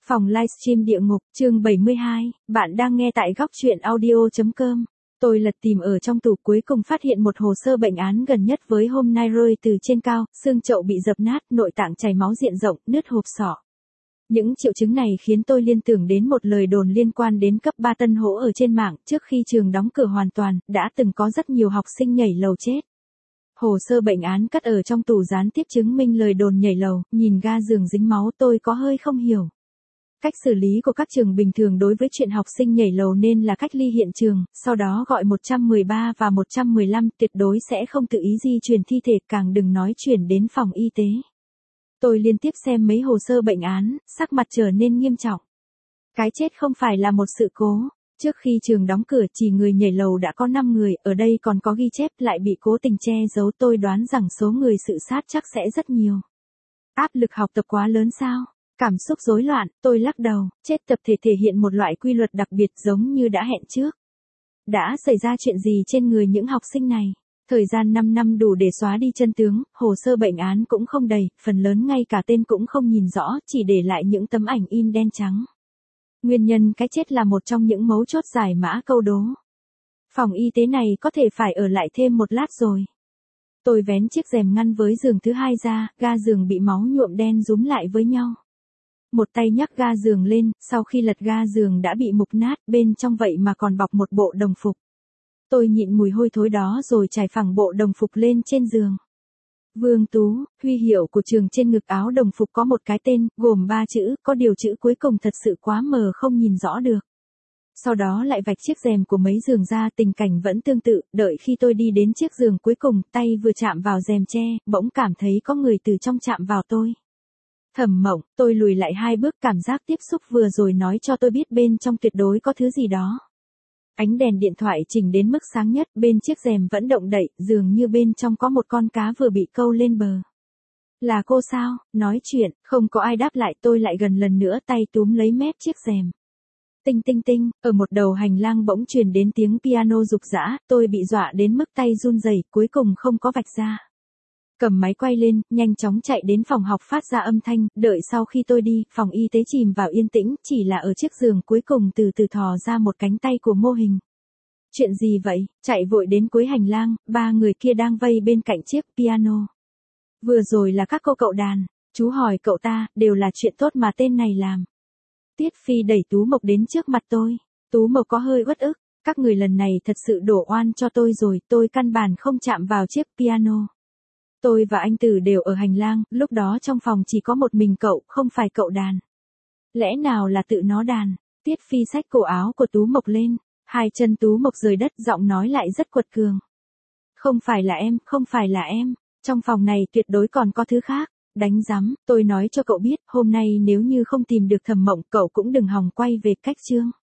Phòng livestream địa ngục, chương 72, bạn đang nghe tại góc truyện audio.com. Tôi lật tìm ở trong tủ cuối cùng phát hiện một hồ sơ bệnh án gần nhất với hôm nay rơi từ trên cao, xương chậu bị dập nát, nội tạng chảy máu diện rộng, nứt hộp sọ. Những triệu chứng này khiến tôi liên tưởng đến một lời đồn liên quan đến cấp 3 Tân Hỗ ở trên mạng, trước khi trường đóng cửa hoàn toàn, đã từng có rất nhiều học sinh nhảy lầu chết. Hồ sơ bệnh án cất ở trong tủ gián tiếp chứng minh lời đồn nhảy lầu, nhìn ga giường dính máu tôi có hơi không hiểu. Cách xử lý của các trường bình thường đối với chuyện học sinh nhảy lầu nên là cách ly hiện trường, sau đó gọi 113 và 115, tuyệt đối sẽ không tự ý di chuyển thi thể, càng đừng nói chuyển đến phòng y tế. Tôi liên tiếp xem mấy hồ sơ bệnh án, sắc mặt trở nên nghiêm trọng. Cái chết không phải là một sự cố. Trước khi trường đóng cửa chỉ người nhảy lầu đã có 5 người, ở đây còn có ghi chép lại bị cố tình che giấu, tôi đoán rằng số người tự sát chắc sẽ rất nhiều. Áp lực học tập quá lớn sao? Cảm xúc rối loạn, tôi lắc đầu, chết tập thể thể hiện một loại quy luật đặc biệt giống như đã hẹn trước. Đã xảy ra chuyện gì trên người những học sinh này? Thời gian 5 năm đủ để xóa đi chân tướng, hồ sơ bệnh án cũng không đầy, phần lớn ngay cả tên cũng không nhìn rõ, chỉ để lại những tấm ảnh in đen trắng. Nguyên nhân cái chết là một trong những mấu chốt giải mã câu đố. Phòng y tế này có thể phải ở lại thêm một lát rồi. Tôi vén chiếc rèm ngăn với giường thứ hai ra, ga giường bị máu nhuộm đen rúm lại với nhau. Một tay nhấc ga giường lên, sau khi lật ga giường đã bị mục nát, bên trong vậy mà còn bọc một bộ đồng phục. Tôi nhịn mùi hôi thối đó rồi trải phẳng bộ đồng phục lên trên giường. Vương Tú, huy hiệu của trường trên ngực áo đồng phục có một cái tên, gồm 3 chữ, có điều chữ cuối cùng thật sự quá mờ không nhìn rõ được. Sau đó lại vạch chiếc rèm của mấy giường ra, tình cảnh vẫn tương tự, đợi khi tôi đi đến chiếc giường cuối cùng, tay vừa chạm vào rèm che, bỗng cảm thấy có người từ trong chạm vào tôi. Thẩm Mộng, tôi lùi lại 2 bước, cảm giác tiếp xúc vừa rồi nói cho tôi biết bên trong tuyệt đối có thứ gì đó. Ánh đèn điện thoại chỉnh đến mức sáng nhất, bên chiếc rèm vẫn động đậy, dường như bên trong có một con cá vừa bị câu lên bờ. Là cô sao? Nói chuyện, không có ai đáp lại, tôi lại gần lần nữa, tay túm lấy mép chiếc rèm. Tinh tinh tinh, ở một đầu hành lang bỗng truyền đến tiếng piano rục rã, tôi bị dọa đến mức tay run rẩy, cuối cùng không có vạch ra. Cầm máy quay lên, nhanh chóng chạy đến phòng học phát ra âm thanh, đợi sau khi tôi đi, phòng y tế chìm vào yên tĩnh, chỉ là ở chiếc giường cuối cùng từ từ thò ra một cánh tay của Mô Hình. Chuyện gì vậy? Chạy vội đến cuối hành lang, 3 người kia đang vây bên cạnh chiếc piano. Vừa rồi là các cô cậu đàn, chú hỏi cậu ta, đều là chuyện tốt mà tên này làm. Tiết Phi đẩy Tú Mộc đến trước mặt tôi, Tú Mộc có hơi uất ức, các người lần này thật sự đổ oan cho tôi rồi, tôi căn bản không chạm vào chiếc piano. Tôi và anh Tử đều ở hành lang, lúc đó trong phòng chỉ có một mình cậu, không phải cậu đàn. Lẽ nào là tự nó đàn? Tiết Phi xách cổ áo của Tú Mộc lên, 2 chân Tú Mộc rời đất, giọng nói lại rất quật cường. Không phải là em, không phải là em, trong phòng này tuyệt đối còn có thứ khác. Đánh rắm, tôi nói cho cậu biết, hôm nay nếu như không tìm được Thẩm Mộng, cậu cũng đừng hòng quay về cách chương.